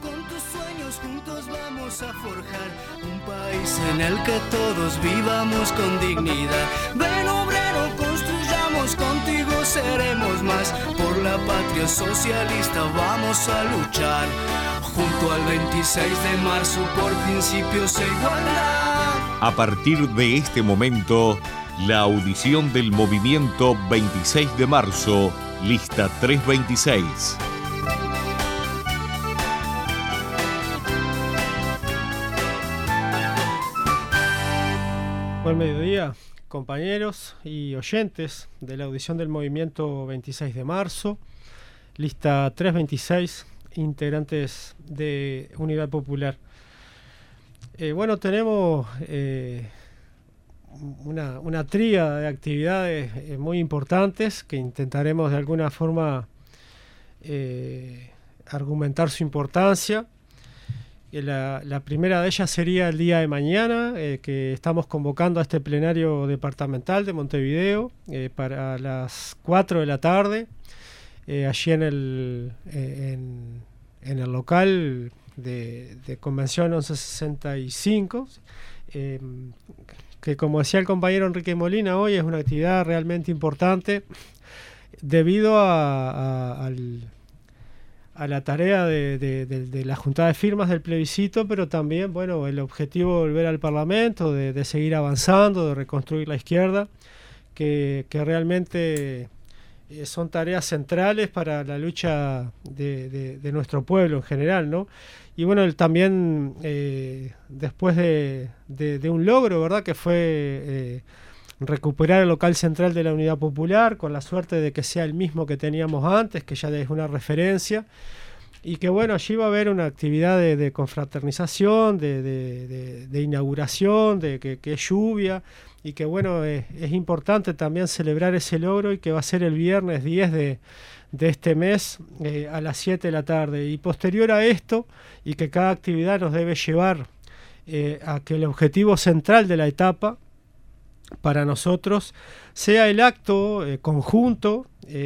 con tus sueños juntos vamos a forjar un país en el que todos vivamos con dignidad. Ven obrero, construyamos, contigo seremos más. Por la patria socialista vamos a luchar. Junto al 26 de marzo por principios e igualdad. A partir de este momento, la audición del movimiento 26 de marzo, lista 326. Buen mediodía, compañeros y oyentes de la audición del movimiento 26 de marzo, lista 326, integrantes de Unidad Popular. Bueno, tenemos una tríada de actividades muy importantes que intentaremos de alguna forma argumentar su importancia. La primera de ellas sería el día de mañana, que estamos convocando a este plenario departamental de Montevideo para las 4 de la tarde, allí en el local de Convención 1165, que, como decía el compañero Enrique Molina, hoy es una actividad realmente importante debido a la tarea de la juntada de firmas del plebiscito, pero también, bueno, el objetivo de volver al Parlamento, de seguir avanzando, de reconstruir la izquierda, que realmente son tareas centrales para la lucha de nuestro pueblo en general, ¿no? Y bueno, también después de un logro, ¿verdad?, que fue recuperar el local central de la Unidad Popular, con la suerte de que sea el mismo que teníamos antes, que ya es una referencia, y que bueno, allí va a haber una actividad de confraternización, de inauguración, que es lluvia, y que bueno, es importante también celebrar ese logro, y que va a ser el viernes 10 de este mes a las 7 de la tarde. Y posterior a esto, y que cada actividad nos debe llevar a que el objetivo central de la etapa para nosotros sea el acto conjunto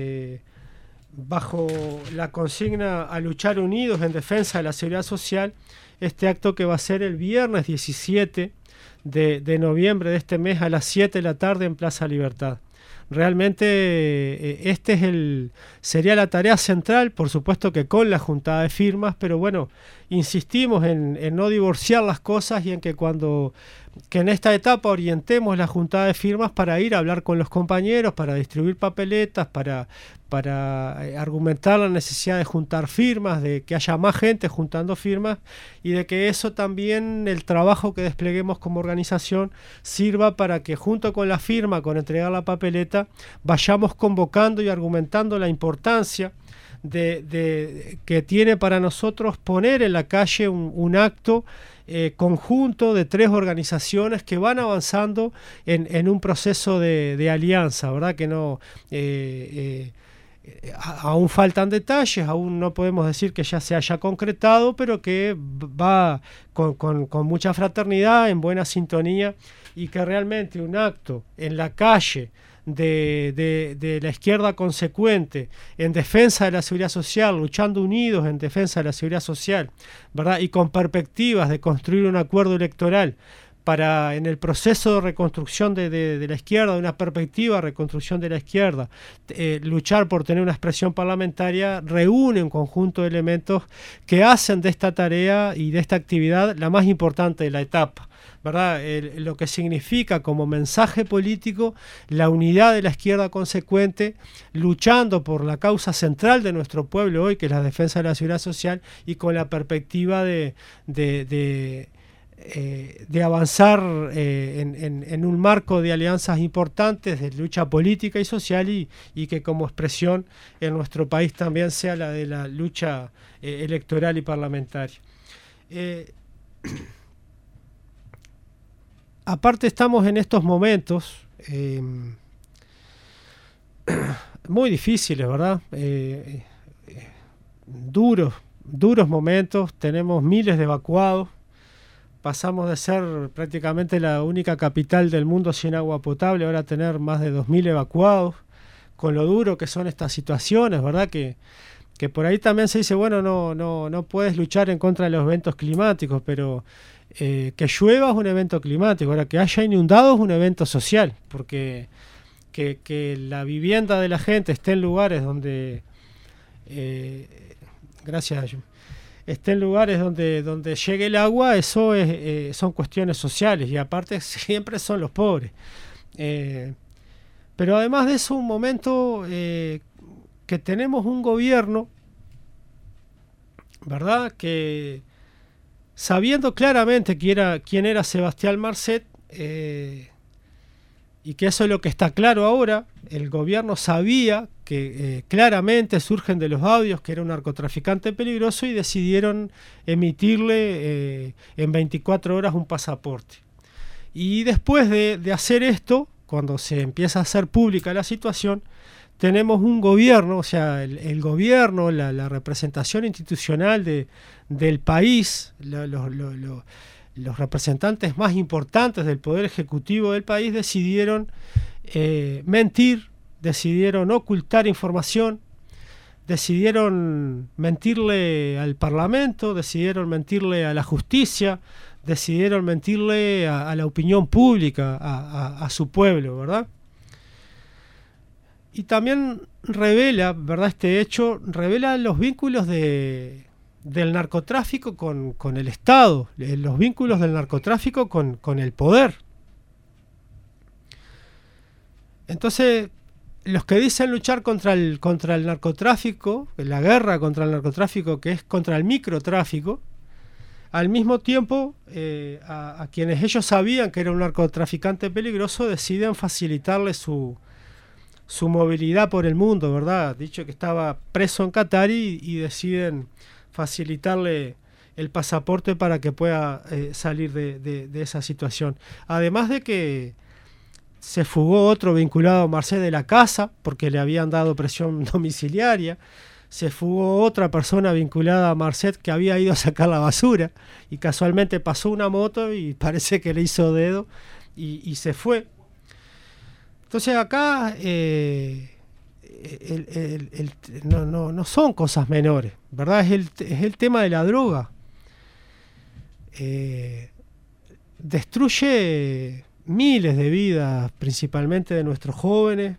bajo la consigna a luchar unidos en defensa de la seguridad social, este acto que va a ser el viernes 17 de noviembre de este mes a las 7 de la tarde en Plaza Libertad. Realmente sería la tarea central, por supuesto que con la juntada de firmas, pero bueno, insistimos en no divorciar las cosas y en que en esta etapa orientemos la juntada de firmas para ir a hablar con los compañeros, para distribuir papeletas, para argumentar la necesidad de juntar firmas, de que haya más gente juntando firmas, y de que eso también, el trabajo que despleguemos como organización, sirva para que junto con la firma, con entregar la papeleta, vayamos convocando y argumentando la importancia que tiene para nosotros poner en la calle un acto conjunto de tres organizaciones que van avanzando en un proceso de alianza, ¿verdad? Que no aún faltan detalles, aún no podemos decir que ya se haya concretado, pero que va con mucha fraternidad, en buena sintonía, y que realmente un acto en la calle de la izquierda consecuente en defensa de la seguridad social, luchando unidos en defensa de la seguridad social, ¿verdad? Y con perspectivas de construir un acuerdo electoral para, en el proceso de reconstrucción de la izquierda, de una perspectiva de reconstrucción de la izquierda, luchar por tener una expresión parlamentaria, reúne un conjunto de elementos que hacen de esta tarea y de esta actividad la más importante de la etapa, ¿verdad? Lo que significa como mensaje político la unidad de la izquierda consecuente, luchando por la causa central de nuestro pueblo hoy, que es la defensa de la seguridad social, y con la perspectiva de avanzar en un marco de alianzas importantes, de lucha política y social, y que como expresión en nuestro país también sea la de la lucha electoral y parlamentaria. Aparte, estamos en estos momentos muy difíciles, ¿verdad? Duros momentos, tenemos miles de evacuados, pasamos de ser prácticamente la única capital del mundo sin agua potable, ahora a tener más de 2.000 evacuados, con lo duro que son estas situaciones, ¿verdad? Que que por ahí también se dice, bueno, no puedes luchar en contra de los eventos climáticos, pero que llueva es un evento climático, ahora que haya inundado es un evento social, porque que la vivienda de la gente esté en lugares donde esté en lugares donde llegue el agua, eso son cuestiones sociales, y aparte siempre son los pobres. Pero además de eso, un momento que tenemos un gobierno, ¿verdad?, que sabiendo claramente quién era Sebastián Marcet, y que eso es lo que está claro ahora, el gobierno sabía que claramente surgen de los audios que era un narcotraficante peligroso, y decidieron emitirle en 24 horas un pasaporte. Y después de hacer esto, cuando se empieza a hacer pública la situación, tenemos un gobierno, o sea, el gobierno, la representación institucional del país, los representantes más importantes del poder ejecutivo del país decidieron mentir, decidieron ocultar información, decidieron mentirle al Parlamento, decidieron mentirle a la justicia, decidieron mentirle a la opinión pública, a su pueblo, ¿verdad? Y también revela, ¿verdad?, este hecho revela los vínculos del narcotráfico con el Estado, los vínculos del narcotráfico con el poder. Entonces, los que dicen luchar contra el narcotráfico, la guerra contra el narcotráfico, que es contra el microtráfico, al mismo tiempo, a quienes ellos sabían que era un narcotraficante peligroso, deciden facilitarle su movilidad por el mundo, ¿verdad? Dicho que estaba preso en Qatar, y deciden facilitarle el pasaporte para que pueda salir de esa situación. Además de que se fugó otro vinculado a Marcet de la casa porque le habían dado presión domiciliaria. Se fugó otra persona vinculada a Marcet que había ido a sacar la basura, y casualmente pasó una moto y parece que le hizo dedo y se fue. Entonces acá no son cosas menores, ¿verdad? Es el tema de la droga. Destruye miles de vidas, principalmente de nuestros jóvenes,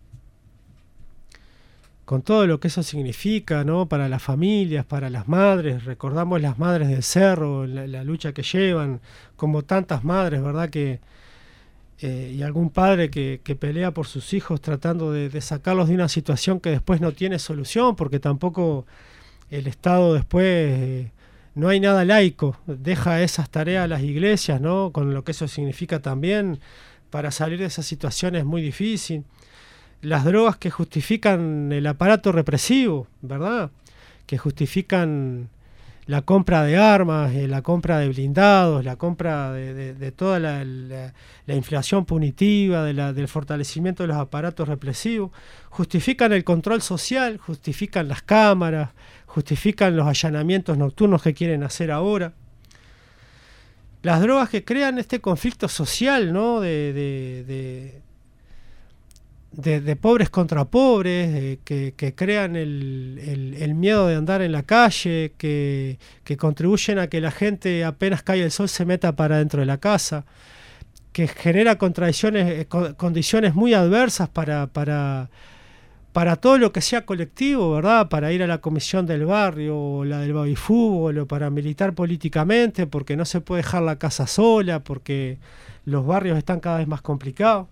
con todo lo que eso significa, ¿no?, para las familias, para las madres. Recordamos las madres del cerro, la lucha que llevan, como tantas madres, ¿verdad?, y algún padre que pelea por sus hijos tratando de sacarlos de una situación que después no tiene solución, porque tampoco el Estado después, no hay nada laico, deja esas tareas a las iglesias, ¿no?, con lo que eso significa también. Para salir de esa situación es muy difícil. Las drogas que justifican el aparato represivo, ¿verdad?, que justifican la compra de armas, la compra de blindados, la compra de toda la inflación punitiva, del fortalecimiento de los aparatos represivos, justifican el control social, justifican las cámaras, justifican los allanamientos nocturnos que quieren hacer ahora. Las drogas que crean este conflicto social, ¿no?, de pobres contra pobres, que crean el miedo de andar en la calle, que contribuyen a que la gente apenas cae el sol se meta para dentro de la casa, que genera condiciones muy adversas para todo lo que sea colectivo, ¿verdad?, para ir a la comisión del barrio, o la del baby fútbol, o para militar políticamente, porque no se puede dejar la casa sola, porque los barrios están cada vez más complicados.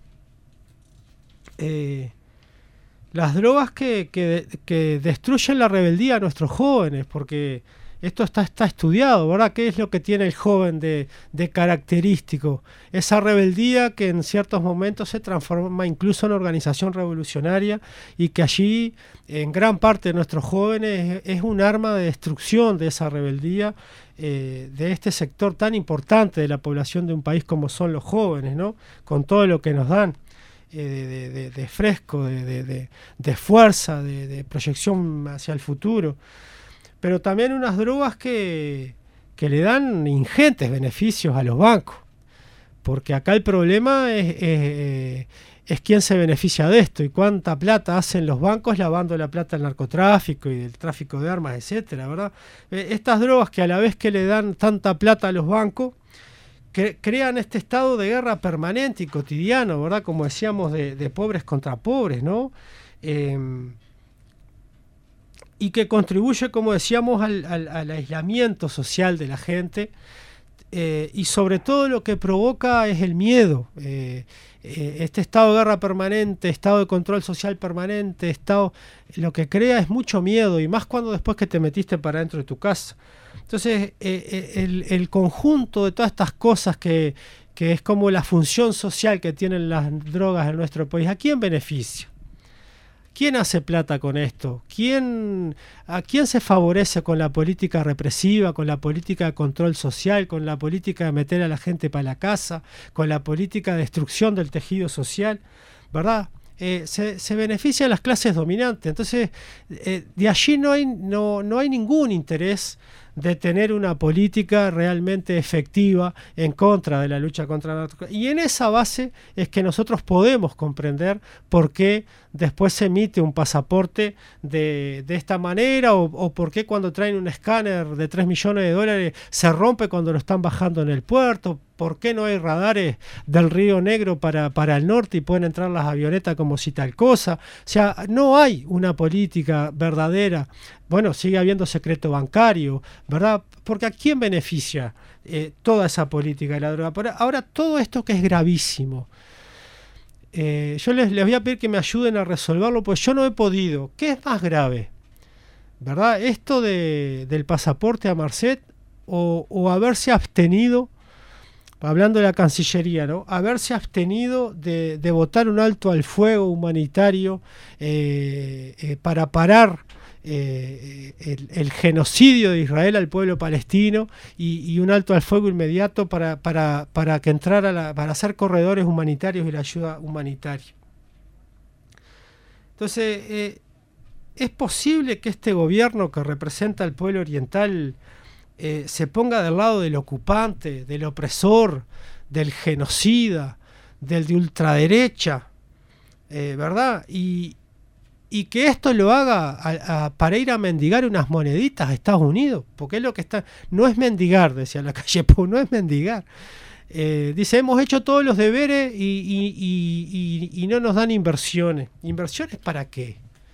Las drogas que destruyen la rebeldía a nuestros jóvenes, porque esto está estudiado, ¿verdad? ¿Qué es lo que tiene el joven de característico? Esa rebeldía que en ciertos momentos se transforma incluso en organización revolucionaria, y que allí en gran parte de nuestros jóvenes es un arma de destrucción de esa rebeldía, de este sector tan importante de la población de un país como son los jóvenes, ¿no?, con todo lo que nos dan. De fresco, de fuerza, de proyección hacia el futuro, pero también unas drogas que le dan ingentes beneficios a los bancos, porque acá el problema es es quién se beneficia de esto y cuánta plata hacen los bancos lavando la plata del narcotráfico y del tráfico de armas, etcétera, ¿verdad? Estas drogas que a la vez que le dan tanta plata a los bancos, crean este estado de guerra permanente y cotidiano, ¿verdad? Como decíamos, de pobres contra pobres, ¿no? Y que contribuye, como decíamos, al aislamiento social de la gente, y sobre todo lo que provoca es el miedo. Este estado de guerra permanente, estado de control social permanente, lo que crea es mucho miedo, y más cuando después que te metiste para dentro de tu casa. Entonces, el conjunto de todas estas cosas que es como la función social que tienen las drogas en nuestro país, ¿a quién beneficia? ¿Quién hace plata con esto? ¿A quién se favorece con la política represiva, con la política de control social, con la política de meter a la gente para la casa, con la política de destrucción del tejido social? ¿Verdad? Se benefician las clases dominantes. Entonces, de allí no hay ningún interés de tener una política realmente efectiva en contra de la lucha contra la narcotráfico. Y en esa base es que nosotros podemos comprender por qué después se emite un pasaporte de esta manera, o por qué cuando traen un escáner de 3 millones de dólares se rompe cuando lo están bajando en el puerto. ¿Por qué no hay radares del Río Negro para el norte y pueden entrar las avionetas como si tal cosa? O sea, no hay una política verdadera. Bueno, sigue habiendo secreto bancario, ¿verdad? Porque ¿a quién beneficia toda esa política de la droga? Ahora, todo esto que es gravísimo, yo les voy a pedir que me ayuden a resolverlo, pues yo no he podido. ¿Qué es más grave? ¿Verdad? Esto del pasaporte a Marcet o haberse abstenido, hablando de la Cancillería, ¿no? Haberse abstenido de votar un alto al fuego humanitario para parar el genocidio de Israel al pueblo palestino, y un alto al fuego inmediato para que entrara para hacer corredores humanitarios y la ayuda humanitaria. Entonces, ¿es posible que este gobierno que representa al pueblo oriental se ponga del lado del ocupante, del opresor, del genocida, del de ultraderecha, ¿verdad? Y que esto lo haga para ir a mendigar unas moneditas a Estados Unidos, porque es lo que está. No es mendigar, decía la calle Pou, no es mendigar. Dice, hemos hecho todos los deberes y no nos dan inversiones. ¿Inversiones para qué?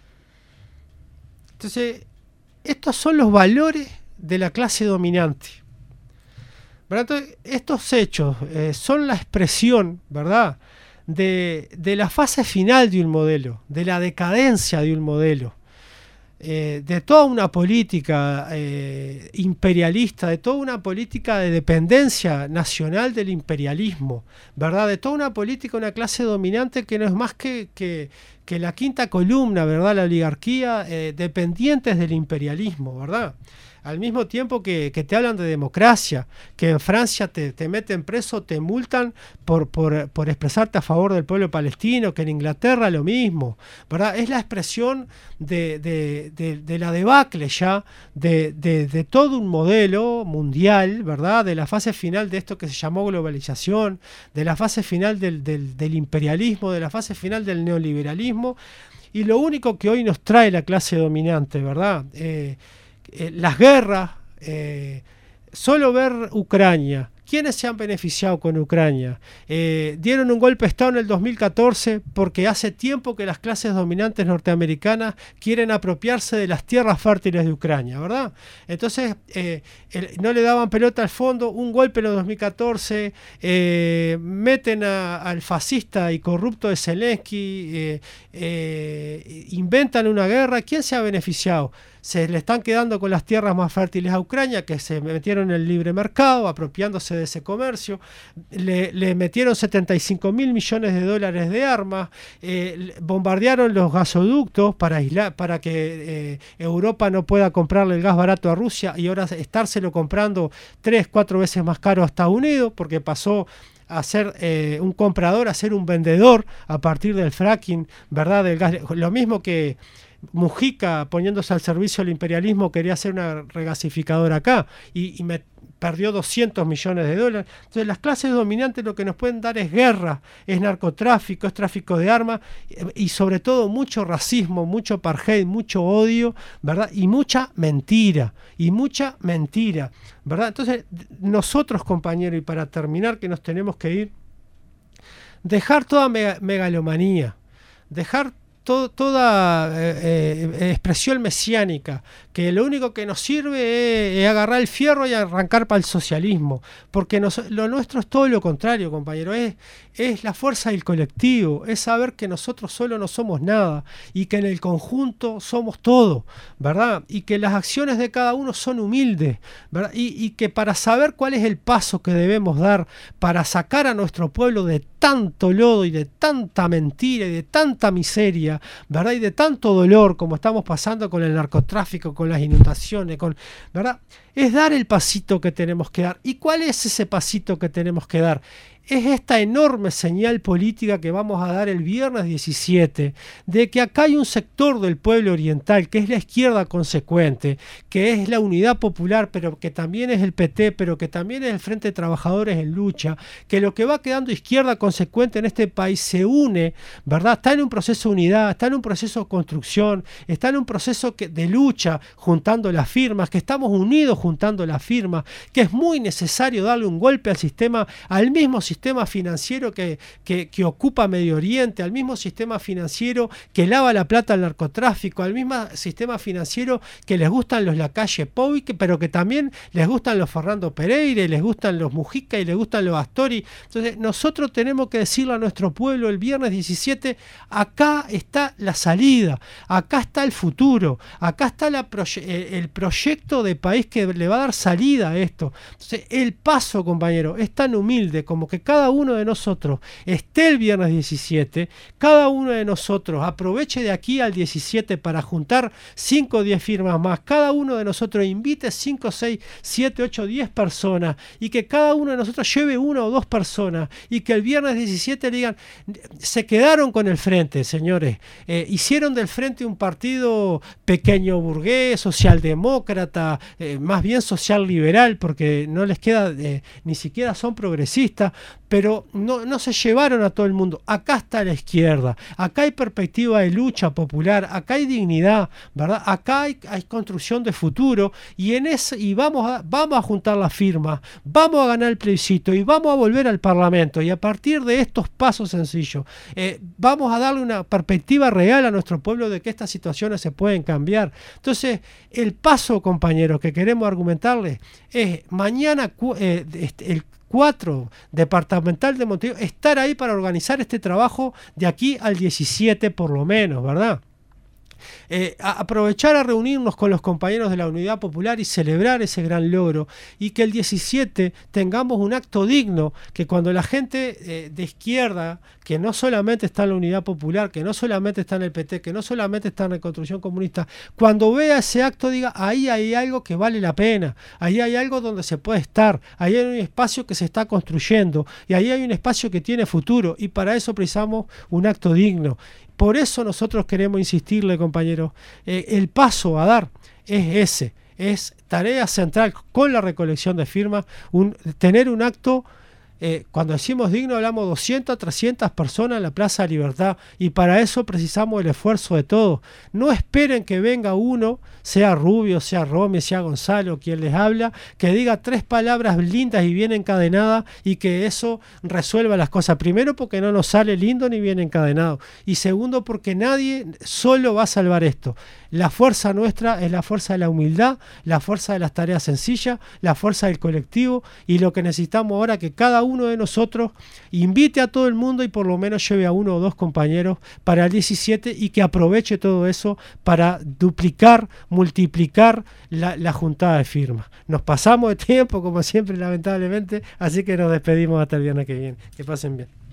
Entonces, estos son los valores de la clase dominante, ¿verdad? Entonces, estos hechos son la expresión, ¿verdad?, de la fase final de un modelo, de la decadencia de un modelo, de toda una política imperialista, de toda una política de dependencia nacional del imperialismo, ¿verdad? De toda una política, una clase dominante que no es más que la quinta columna, ¿verdad? La oligarquía, dependientes del imperialismo, ¿verdad? Al mismo tiempo que te hablan de democracia, que en Francia te meten preso, te multan por expresarte a favor del pueblo palestino, que en Inglaterra lo mismo, ¿verdad? Es la expresión de la debacle ya, de todo un modelo mundial, ¿verdad? De la fase final de esto que se llamó globalización, de la fase final del imperialismo, de la fase final del neoliberalismo, y lo único que hoy nos trae la clase dominante, ¿verdad? Las guerras, solo ver Ucrania. ¿Quiénes se han beneficiado con Ucrania? Dieron un golpe de Estado en el 2014 porque hace tiempo que las clases dominantes norteamericanas quieren apropiarse de las tierras fértiles de Ucrania, ¿verdad? Entonces, no le daban pelota al fondo, un golpe en el 2014, meten al fascista y corrupto de Zelensky, inventan una guerra. ¿Quién se ha beneficiado? Se le están quedando con las tierras más fértiles a Ucrania, que se metieron en el libre mercado, apropiándose de ese comercio. Le metieron 75 mil millones de dólares de armas, bombardearon los gasoductos para que Europa no pueda comprarle el gas barato a Rusia, y ahora estárselo comprando 3-4 veces más caro a Estados Unidos, porque pasó a ser un comprador, a ser un vendedor a partir del fracking, ¿verdad? Del gas. Lo mismo que Mujica, poniéndose al servicio del imperialismo, quería hacer una regasificadora acá, perdió 200 millones de dólares. Entonces las clases dominantes lo que nos pueden dar es guerra, es narcotráfico, es tráfico de armas y sobre todo mucho racismo, mucho apartheid, mucho odio, ¿verdad? Y mucha mentira, ¿verdad? Entonces nosotros, compañeros, y para terminar que nos tenemos que ir, dejar toda megalomanía, dejar toda expresión mesiánica, que lo único que nos sirve es agarrar el fierro y arrancar para el socialismo, porque lo nuestro es todo lo contrario, compañero, es la fuerza del colectivo, es saber que nosotros solo no somos nada y que en el conjunto somos todo, ¿verdad? Y que las acciones de cada uno son humildes, ¿verdad? Y que para saber cuál es el paso que debemos dar para sacar a nuestro pueblo de tanto lodo y de tanta mentira y de tanta miseria, ¿verdad? Y de tanto dolor como estamos pasando con el narcotráfico, con las inundaciones, ¿verdad? Es dar el pasito que tenemos que dar. ¿Y cuál es ese pasito que tenemos que dar? Es esta enorme señal política que vamos a dar el viernes 17, de que acá hay un sector del pueblo oriental, que es la izquierda consecuente, que es la Unidad Popular, pero que también es el PT, pero que también es el Frente de Trabajadores en Lucha, que lo que va quedando izquierda consecuente en este país se une, ¿verdad? Está en un proceso de unidad, está en un proceso de construcción, está en un proceso de lucha, juntando las firmas, que estamos unidos juntando las firmas, que es muy necesario darle un golpe al sistema, al mismo sistema financiero que ocupa Medio Oriente, al mismo sistema financiero que lava la plata al narcotráfico, al mismo sistema financiero que les gustan los Lacalle Pou, pero que también les gustan los Fernando Pereira, les gustan los Mujica y les gustan los Astori. Entonces nosotros tenemos que decirle a nuestro pueblo el viernes 17, acá está la salida, acá está el futuro, acá está el proyecto de país que le va a dar salida a esto. Entonces el paso, compañero, es tan humilde como que cada uno de nosotros esté el viernes 17, cada uno de nosotros aproveche de aquí al 17 para juntar 5 o 10 firmas más, cada uno de nosotros invite 5, 6, 7, 8, 10 personas y que cada uno de nosotros lleve 1 o 2 personas y que el viernes 17 digan, se quedaron con el frente, señores, hicieron del frente un partido pequeño burgués, socialdemócrata, más bien social liberal, porque no les queda, ni siquiera son progresistas, pero no se llevaron a todo el mundo. Acá está la izquierda, acá hay perspectiva de lucha popular, acá hay dignidad, ¿verdad? Acá hay construcción de futuro y vamos a juntar las firmas, vamos a ganar el plebiscito y vamos a volver al Parlamento y a partir de estos pasos sencillos vamos a darle una perspectiva real a nuestro pueblo de que estas situaciones se pueden cambiar. Entonces el paso, compañeros, que queremos argumentarles es mañana el 4 departamental de Montevideo, estar ahí para organizar este trabajo de aquí al 17 por lo menos, ¿verdad? Aprovechar a reunirnos con los compañeros de la Unidad Popular y celebrar ese gran logro y que el 17 tengamos un acto digno, que cuando la gente de izquierda, que no solamente está en la Unidad Popular, que no solamente está en el PT, que no solamente está en Reconstrucción Comunista, cuando vea ese acto diga, ahí hay algo que vale la pena, ahí hay algo donde se puede estar, ahí hay un espacio que se está construyendo y ahí hay un espacio que tiene futuro y para eso precisamos un acto digno. Por eso nosotros queremos insistirle, compañeros, el paso a dar es ese, es tarea central con la recolección de firmas, tener un acto, cuando decimos digno hablamos 200, 300 personas en la Plaza Libertad y para eso precisamos el esfuerzo de todos. No esperen que venga uno, sea Rubio, sea Romy, sea Gonzalo, quien les habla, que diga 3 palabras lindas y bien encadenadas y que eso resuelva las cosas. Primero porque no nos sale lindo ni bien encadenado y segundo porque nadie solo va a salvar esto. La fuerza nuestra es la fuerza de la humildad, la fuerza de las tareas sencillas, la fuerza del colectivo y lo que necesitamos ahora es que cada uno de nosotros invite a todo el mundo y por lo menos lleve a 1 o 2 compañeros para el 17 y que aproveche todo eso para duplicar, multiplicar la juntada de firmas. Nos pasamos de tiempo como siempre lamentablemente, así que nos despedimos hasta el viernes que viene. Que pasen bien.